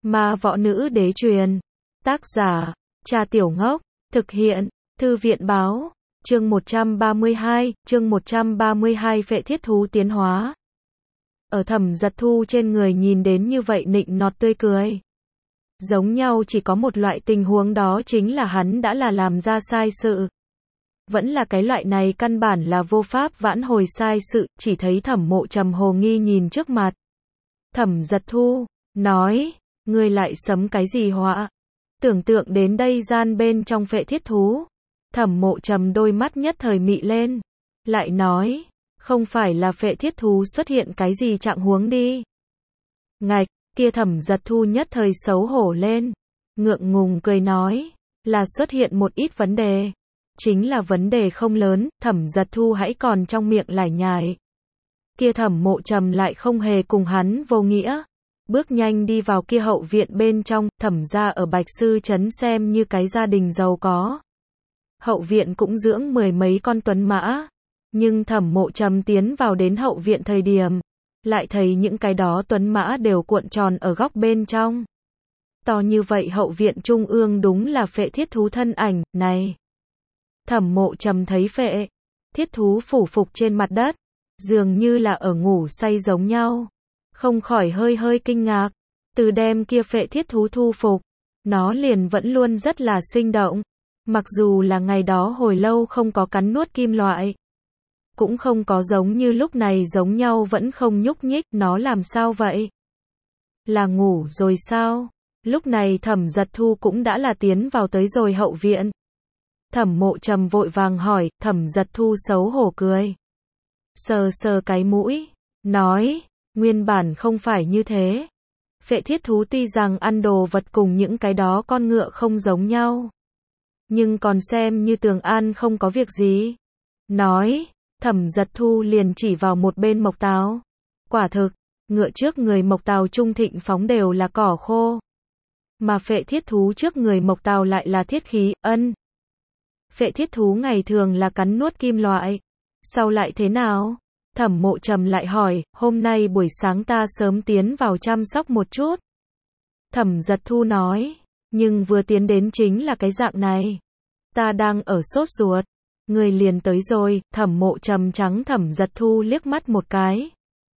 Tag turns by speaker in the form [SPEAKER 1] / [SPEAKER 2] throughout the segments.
[SPEAKER 1] Ma võ nữ đế truyền. Tác giả, Trà Tiểu Ngốc. Thực hiện, Thư viện báo. Chương 132, phệ thiết thú tiến hóa. Ở Thẩm Giật Thu trên người nhìn đến như vậy nịnh nọt tươi cười. Giống nhau chỉ có một loại tình huống, đó chính là hắn đã là làm ra sai sự. Vẫn là cái loại này căn bản là vô pháp vãn hồi sai sự, chỉ thấy Thẩm Mộ Trầm hồ nghi nhìn trước mặt. Thẩm Giật Thu, nói, ngươi lại sấm cái gì họa? Tưởng tượng đến đây gian bên trong phệ thiết thú. Thẩm Mộ Trầm đôi mắt nhất thời mị lên. Lại nói, không phải là phệ thiết thú xuất hiện cái gì trạng huống đi. Ngạch, kia Thẩm Giật Thu nhất thời xấu hổ lên. Ngượng ngùng cười nói, là xuất hiện một ít vấn đề. Chính là vấn đề không lớn, Thẩm Giật Thu hãy còn trong miệng lải nhải. Kia Thẩm Mộ Trầm lại không hề cùng hắn vô nghĩa. Bước nhanh đi vào kia hậu viện bên trong, Thẩm gia ở Bạch Sư Trấn xem như cái gia đình giàu có. Hậu viện cũng dưỡng mười mấy con tuấn mã. Nhưng Thẩm Mộ Trầm tiến vào đến hậu viện thời điểm, lại thấy những cái đó tuấn mã đều cuộn tròn ở góc bên trong. To như vậy hậu viện trung ương đúng là phệ thiết thú thân ảnh, này. Thẩm Mộ Trầm thấy phệ thiết thú phủ phục trên mặt đất, dường như là ở ngủ say giống nhau. Không khỏi hơi kinh ngạc, từ đem kia phệ thiết thú thu phục, nó liền vẫn luôn rất là sinh động. Mặc dù là ngày đó hồi lâu không có cắn nuốt kim loại, cũng không có giống như lúc này giống nhau vẫn không nhúc nhích, nó làm sao vậy? Là ngủ rồi sao? Lúc này Thẩm Giật Thu cũng đã là tiến vào tới rồi hậu viện. Thẩm Mộ Trầm vội vàng hỏi, Thẩm Giật Thu xấu hổ cười. Sờ sờ cái mũi, nói, nguyên bản không phải như thế. Phệ thiết thú tuy rằng ăn đồ vật cùng những cái đó con ngựa không giống nhau, nhưng còn xem như Tường An không có việc gì. Nói, Thẩm Giật Thu liền chỉ vào một bên mộc táo. Quả thực, ngựa trước người mộc táo trung thịnh phóng đều là cỏ khô. Mà phệ thiết thú trước người mộc táo lại là thiết khí, ân. Phệ thiết thú ngày thường là cắn nuốt kim loại. Sau lại thế nào? Thẩm Mộ Trầm lại hỏi, hôm nay buổi sáng ta sớm tiến vào chăm sóc một chút. Thẩm Giật Thu nói, nhưng vừa tiến đến chính là cái dạng này. Ta đang ở sốt ruột. Người liền tới rồi. Thẩm Mộ Trầm trắng Thẩm Giật Thu liếc mắt một cái.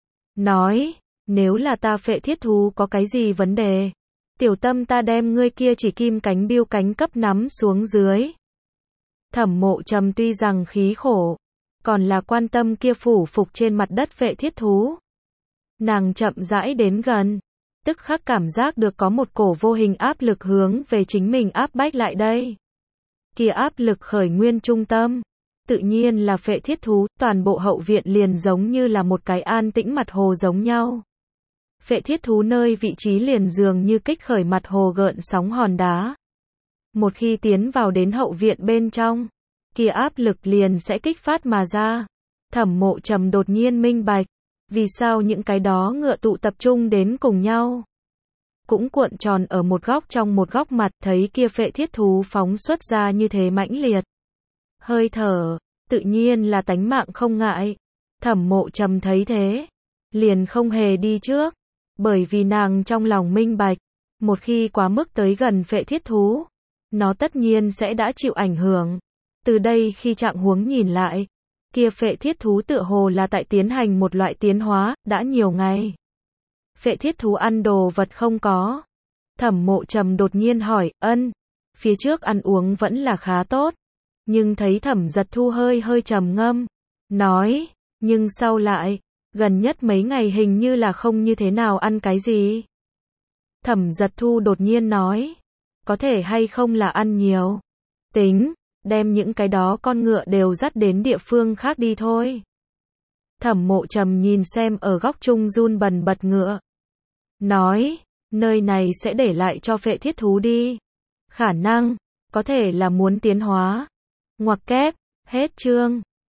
[SPEAKER 1] Nói, nếu là ta phệ thiết thú có cái gì vấn đề, tiểu tâm ta đem ngươi kia chỉ kim cánh biêu cánh cấp nắm xuống dưới. Thẩm Mộ Trầm tuy rằng khí khổ, còn là quan tâm kia phủ phục trên mặt đất phệ thiết thú. Nàng chậm rãi đến gần, tức khắc cảm giác được có một cổ vô hình áp lực hướng về chính mình áp bách lại đây. Kia áp lực khởi nguyên trung tâm, tự nhiên là phệ thiết thú, toàn bộ hậu viện liền giống như là một cái an tĩnh mặt hồ giống nhau. Phệ thiết thú nơi vị trí liền dường như kích khởi mặt hồ gợn sóng hòn đá. Một khi tiến vào đến hậu viện bên trong, kia áp lực liền sẽ kích phát mà ra. Thẩm Mộ Trầm đột nhiên minh bạch, vì sao những cái đó ngựa tụ tập trung đến cùng nhau, cũng cuộn tròn ở một góc trong một góc mặt, thấy kia phệ thiết thú phóng xuất ra như thế mãnh liệt. Hơi thở, tự nhiên là tánh mạng không ngại. Thẩm Mộ Trầm thấy thế, liền không hề đi trước, bởi vì nàng trong lòng minh bạch, một khi quá mức tới gần phệ thiết thú, nó tất nhiên sẽ đã chịu ảnh hưởng. Từ đây khi trạng huống nhìn lại, kia phệ thiết thú tựa hồ là tại tiến hành một loại tiến hóa, đã nhiều ngày. Phệ thiết thú ăn đồ vật không có. Thẩm Mộ Trầm đột nhiên hỏi, ân, phía trước ăn uống vẫn là khá tốt. Nhưng thấy Thẩm Giật Thu hơi trầm ngâm, nói, nhưng sau lại, gần nhất mấy ngày hình như là không như thế nào ăn cái gì. Thẩm Giật Thu đột nhiên nói, có thể hay không là ăn nhiều. Tính, đem những cái đó con ngựa đều dắt đến địa phương khác đi thôi. Thẩm Mộ Trầm nhìn xem ở góc trung run bần bật ngựa. Nói, nơi này sẽ để lại cho phệ thiết thú đi. Khả năng, có thể là muốn tiến hóa. Ngoặc kép, hết chương.